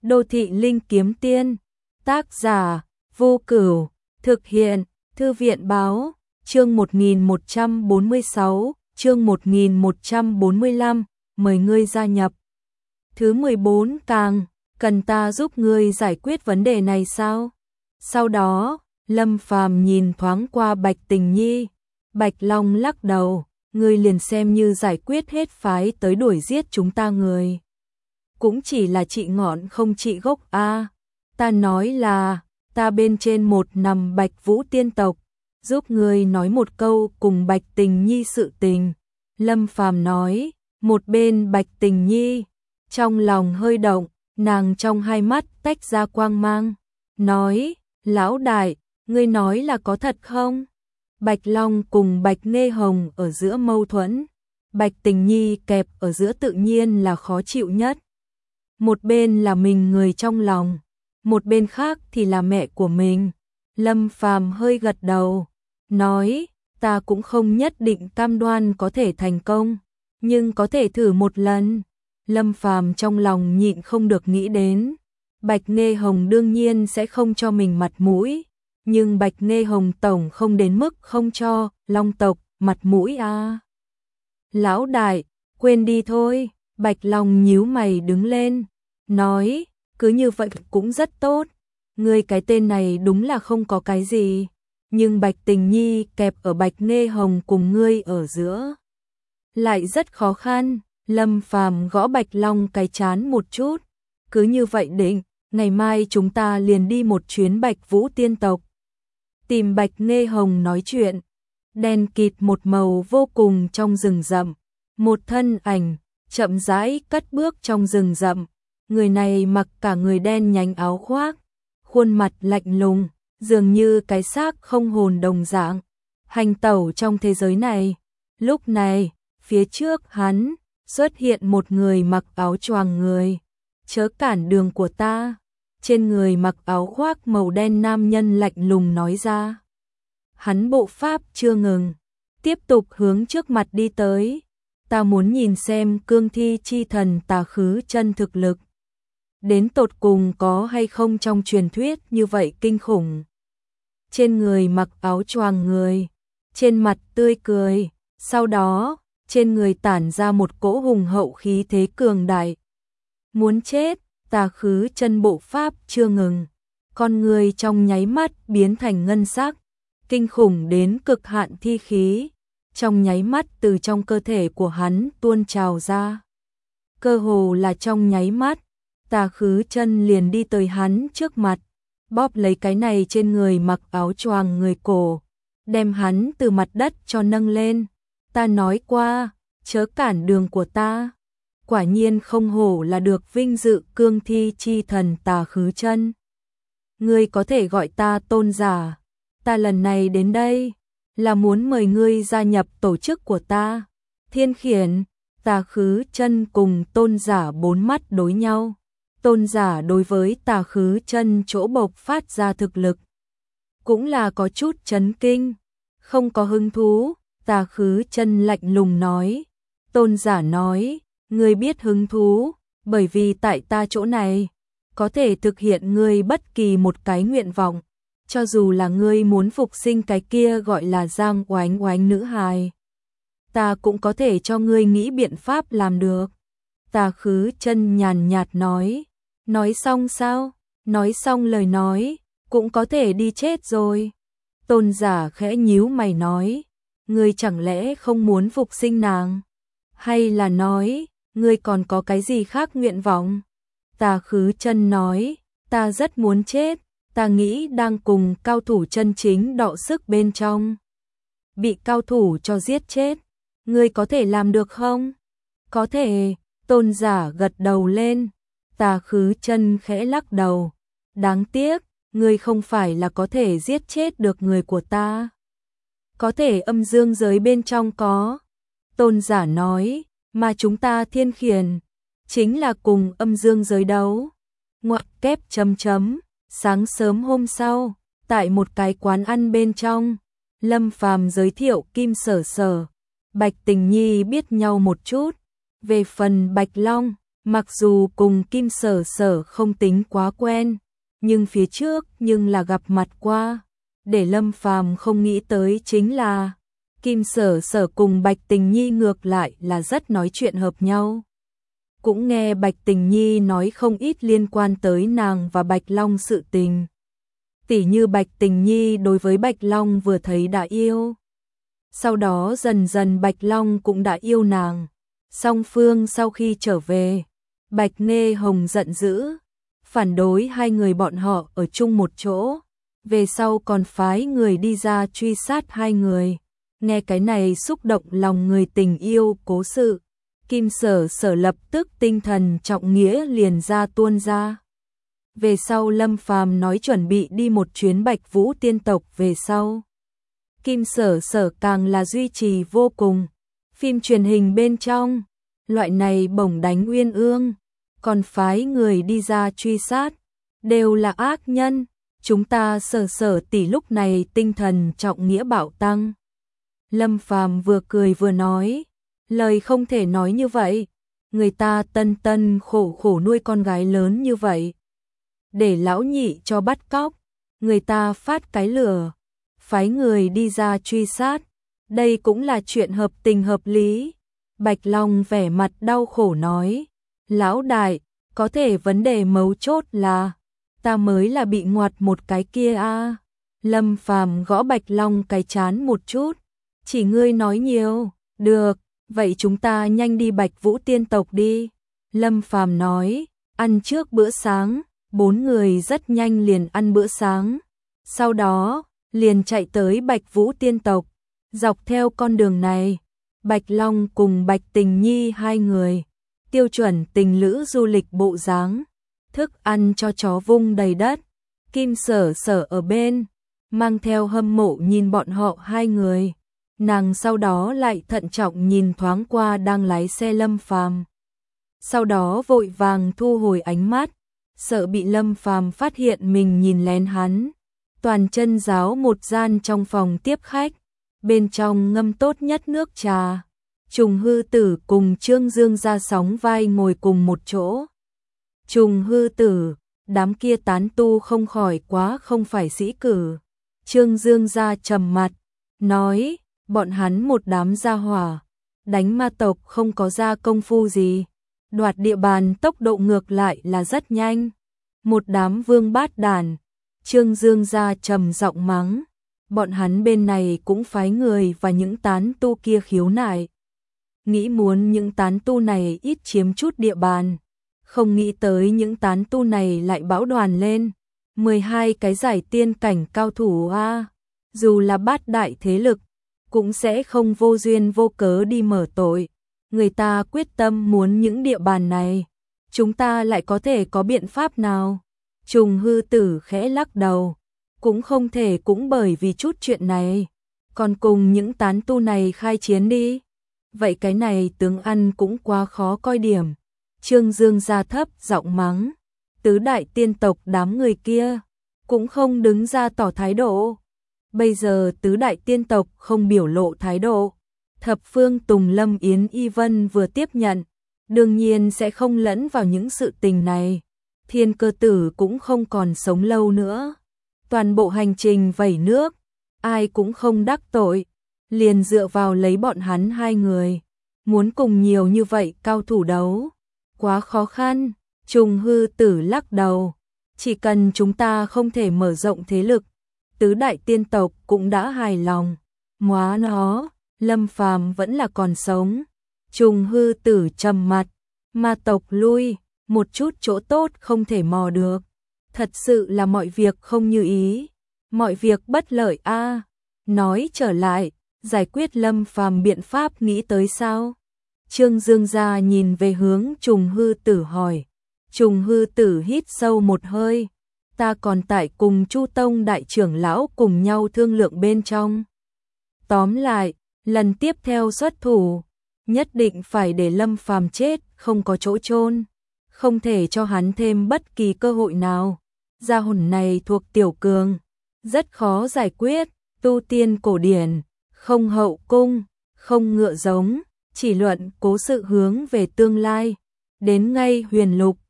Đô thị linh kiếm tiên. Tác giả Vô Cửu. Thực hiện Thư viện báo. Chương 1146, chương 1145, mời ngươi gia nhập. Thứ 14 càng, cần ta giúp ngươi giải quyết vấn đề này sao? Sau đó, Lâm Phàm nhìn thoáng qua Bạch Tình Nhi. Bạch Long lắc đầu, ngươi liền xem như giải quyết hết phái tới đuổi giết chúng ta người. Cũng chỉ là trị ngọn không trị gốc a. Ta nói là, ta bên trên một nằm Bạch Vũ tiên tộc, giúp ngươi nói một câu cùng Bạch Tình Nhi sự tình. Lâm Phàm nói, một bên Bạch Tình Nhi, trong lòng hơi động, nàng trong hai mắt tách ra quang mang, nói, lão đại, ngươi nói là có thật không? Bạch Long cùng Bạch Nghê Hồng ở giữa mâu thuẫn, Bạch Tình Nhi kẹp ở giữa tự nhiên là khó chịu nhất. Một bên là mình người trong lòng, một bên khác thì là mẹ của mình. Lâm Phàm hơi gật đầu, nói, ta cũng không nhất định cam đoan có thể thành công, nhưng có thể thử một lần. Lâm Phàm trong lòng nhịn không được nghĩ đến, Bạch Nghê Hồng đương nhiên sẽ không cho mình mặt mũi, nhưng Bạch Nghê Hồng tổng không đến mức không cho Long tộc mặt mũi a. Lão đại, quên đi thôi. Bạch Long nhíu mày đứng lên, nói, cứ như vậy cũng rất tốt. Ngươi cái tên này đúng là không có cái gì, nhưng Bạch Tình Nhi kẹp ở Bạch Nghê Hồng cùng ngươi ở giữa lại rất khó khăn. Lâm Phàm gõ Bạch Long cái trán một chút, cứ như vậy định, ngày mai chúng ta liền đi một chuyến Bạch Vũ tiên tộc, tìm Bạch Nghê Hồng nói chuyện. Đen kịt một màu vô cùng trong rừng rậm, một thân ảnh chậm rãi cất bước trong rừng rậm. Người này mặc cả người đen nhánh áo khoác, khuôn mặt lạnh lùng, dường như cái xác không hồn đồng dạng, hành tẩu trong thế giới này. Lúc này, phía trước hắn xuất hiện một người mặc áo choàng người. Chớ cản đường của ta. Trên người mặc áo khoác màu đen nam nhân lạnh lùng nói ra. Hắn bộ pháp chưa ngừng, tiếp tục hướng trước mặt đi tới. Ta muốn nhìn xem cương thi chi thần Tà Khứ Chân thực lực đến tột cùng có hay không trong truyền thuyết như vậy kinh khủng. Trên người mặc áo choàng người, trên mặt tươi cười, sau đó, trên người tản ra một cỗ hùng hậu khí thế cường đại. Muốn chết, Tà Khứ Chân bộ pháp chưa ngừng, con người trong nháy mắt biến thành ngân sắc, kinh khủng đến cực hạn thi khí, trong nháy mắt từ trong cơ thể của hắn tuôn trào ra. Cơ hồ là trong nháy mắt, Tà Khứ Chân liền đi tới hắn trước mặt, bóp lấy cái này trên người mặc áo choàng người cổ, đem hắn từ mặt đất cho nâng lên. Ta nói qua, chớ cản đường của ta. Quả nhiên không hổ là được vinh dự cương thi chi thần Tà Khứ Chân. Ngươi có thể gọi ta tôn giả. Ta lần này đến đây là muốn mời ngươi gia nhập tổ chức của ta. Thiên Khiển. Tà Khứ Chân cùng tôn giả bốn mắt đối nhau. Tôn giả đối với Tà Khứ Chân chỗ bộc phát ra thực lực cũng là có chút chấn kinh, không có hứng thú. Tà Khứ Chân lạnh lùng nói. Tôn giả nói, ngươi biết hứng thú, bởi vì tại ta chỗ này có thể thực hiện ngươi bất kỳ một cái nguyện vọng, cho dù là ngươi muốn phục sinh cái kia gọi là Giang Oánh Oánh nữ hài, ta cũng có thể cho ngươi nghĩ biện pháp làm được. Tà Khứ Chân nhàn nhạt nói. Nói xong sao? Nói xong lời nói, cũng có thể đi chết rồi. Tôn giả khẽ nhíu mày nói, ngươi chẳng lẽ không muốn phục sinh nàng? Hay là nói, ngươi còn có cái gì khác nguyện vọng? Tà Khứ Chân nói, ta rất muốn chết, ta nghĩ đang cùng cao thủ chân chính đọ sức bên trong, bị cao thủ cho giết chết. Ngươi có thể làm được không? Có thể. Tôn giả gật đầu lên. Tà Khứ Chân khẽ lắc đầu. Đáng tiếc, ngươi không phải là có thể giết chết được người của ta. Có thể âm dương giới bên trong có. Tôn giả nói, mà chúng ta Thiên Khiển chính là cùng âm dương giới đấu. Ngoặc kép chấm chấm. Sáng sớm hôm sau, tại một cái quán ăn bên trong, Lâm Phàm giới thiệu Kim Sở Sở, Bạch Tình Nhi biết nhau một chút. Về phần Bạch Long, Mặc dù cùng Kim Sở Sở không tính quá quen, nhưng phía trước nhưng là gặp mặt qua. Để Lâm Phàm không nghĩ tới chính là Kim Sở Sở cùng Bạch Tình Nhi ngược lại là rất nói chuyện hợp nhau. Cũng nghe Bạch Tình Nhi nói không ít liên quan tới nàng và Bạch Long sự tình. Tỉ như Bạch Tình Nhi đối với Bạch Long vừa thấy đã yêu. Sau đó dần dần Bạch Long cũng đã yêu nàng. Song phương sau khi trở về, Bạch Nghê Hồng giận dữ, phản đối hai người bọn họ ở chung một chỗ. Về sau còn phái người đi ra truy sát hai người. Nghe cái này xúc động lòng người tình yêu cố sự. Kim Sở Sở lập tức tinh thần trọng nghĩa liền ra tuôn ra. Về sau Lâm Phàm nói chuẩn bị đi một chuyến Bạch Vũ tiên tộc về sau. Kim Sở Sở càng là duy trì vô cùng. Phim truyền hình bên trong, loại này bổng đánh uyên ương, còn phái người đi ra truy sát, đều là ác nhân. Chúng ta Sở Sở tỷ lúc này tinh thần trọng nghĩa bạo tăng. Lâm Phàm vừa cười vừa nói, lời không thể nói như vậy, người ta tân tân khổ khổ nuôi con gái lớn như vậy. Để lão nhị cho bắt cóc, người ta phát cái lửa, phái người đi ra truy sát, đây cũng là chuyện hợp tình hợp lý. Bạch Long vẻ mặt đau khổ nói, lão đại, có thể vấn đề mấu chốt là, ta mới là bị ngoặt một cái kia a. Lâm Phàm gõ Bạch Long cái chán một chút, chỉ ngươi nói nhiều, được, vậy chúng ta nhanh đi Bạch Vũ tiên tộc đi. Lâm Phàm nói, ăn trước bữa sáng, bốn người rất nhanh liền ăn bữa sáng. Sau đó, liền chạy tới Bạch Vũ tiên tộc. Dọc theo con đường này, Bạch Long cùng Bạch Tình Nhi hai người, tiêu chuẩn tình lữ du lịch bộ dáng, thức ăn cho chó vung đầy đất. Kim Sở Sở ở bên, mang theo hâm mộ nhìn bọn họ hai người. Nàng sau đó lại thận trọng nhìn thoáng qua đang lái xe Lâm Phàm. Sau đó vội vàng thu hồi ánh mắt, sợ bị Lâm Phàm phát hiện mình nhìn lén hắn. Toàn chân giáo một gian trong phòng tiếp khách, bên trong ngâm tốt nhất nước trà. Trùng Hư Tử cùng Trương Dương ra sóng vai ngồi cùng một chỗ. Trùng Hư Tử, đám kia tán tu không khỏi quá không phải sĩ cử. Trương Dương ra trầm mặt, nói, bọn hắn một đám gia hỏa, đánh ma tộc không có ra công phu gì, đoạt địa bàn tốc độ ngược lại là rất nhanh. Một đám vương bát đàn. Trương Dương ra trầm giọng mắng, bọn hắn bên này cũng phái người và những tán tu kia khiếu nại. Nghĩ muốn những tán tu này ít chiếm chút địa bàn, không nghĩ tới những tán tu này lại bão đoàn lên. 12 cái giải tiên cảnh cao thủ a, dù là bát đại thế lực, cũng sẽ không vô duyên vô cớ đi mở tội. Người ta quyết tâm muốn những địa bàn này, chúng ta lại có thể có biện pháp nào? Trùng Hư Tử khẽ lắc đầu, cũng không thể cũng bởi vì chút chuyện này, còn cùng những tán tu này khai chiến đi. Vậy cái này tướng ăn cũng quá khó coi điểm. Trương Dương ra thấp giọng mắng, tứ đại tiên tộc đám người kia, cũng không đứng ra tỏ thái độ. Bây giờ tứ đại tiên tộc không biểu lộ thái độ. Thập phương Tùng Lâm Yến Y Vân vừa tiếp nhận, đương nhiên sẽ không lẫn vào những sự tình này. Thiên Cơ Tử cũng không còn sống lâu nữa. Toàn bộ hành trình vẩy nước, ai cũng không đắc tội, liền dựa vào lấy bọn hắn hai người. Muốn cùng nhiều như vậy cao thủ đấu, quá khó khăn. Trùng Hư Tử lắc đầu, chỉ cần chúng ta không thể mở rộng thế lực, tứ đại tiên tộc cũng đã hài lòng. Móa nó, Lâm Phàm vẫn là còn sống. Trùng Hư Tử trầm mặt, ma tộc lui, một chút chỗ tốt không thể mò được. Thật sự là mọi việc không như ý, mọi việc bất lợi a. Nói trở lại, giải quyết Lâm Phàm biện pháp nghĩ tới sao? Trương Dương gia nhìn về hướng Trùng Hư Tử hỏi. Trùng Hư Tử hít sâu một hơi, ta còn tại cùng Chu Tông đại trưởng lão cùng nhau thương lượng bên trong. Tóm lại, lần tiếp theo xuất thủ, nhất định phải để Lâm Phàm chết, không có chỗ chôn, không thể cho hắn thêm bất kỳ cơ hội nào. Gia hồn này thuộc tiểu cường, rất khó giải quyết, tu tiên cổ điển, không hậu cung, không ngựa giống, chỉ luận cố sự hướng về tương lai, đến ngay Huyền Lục,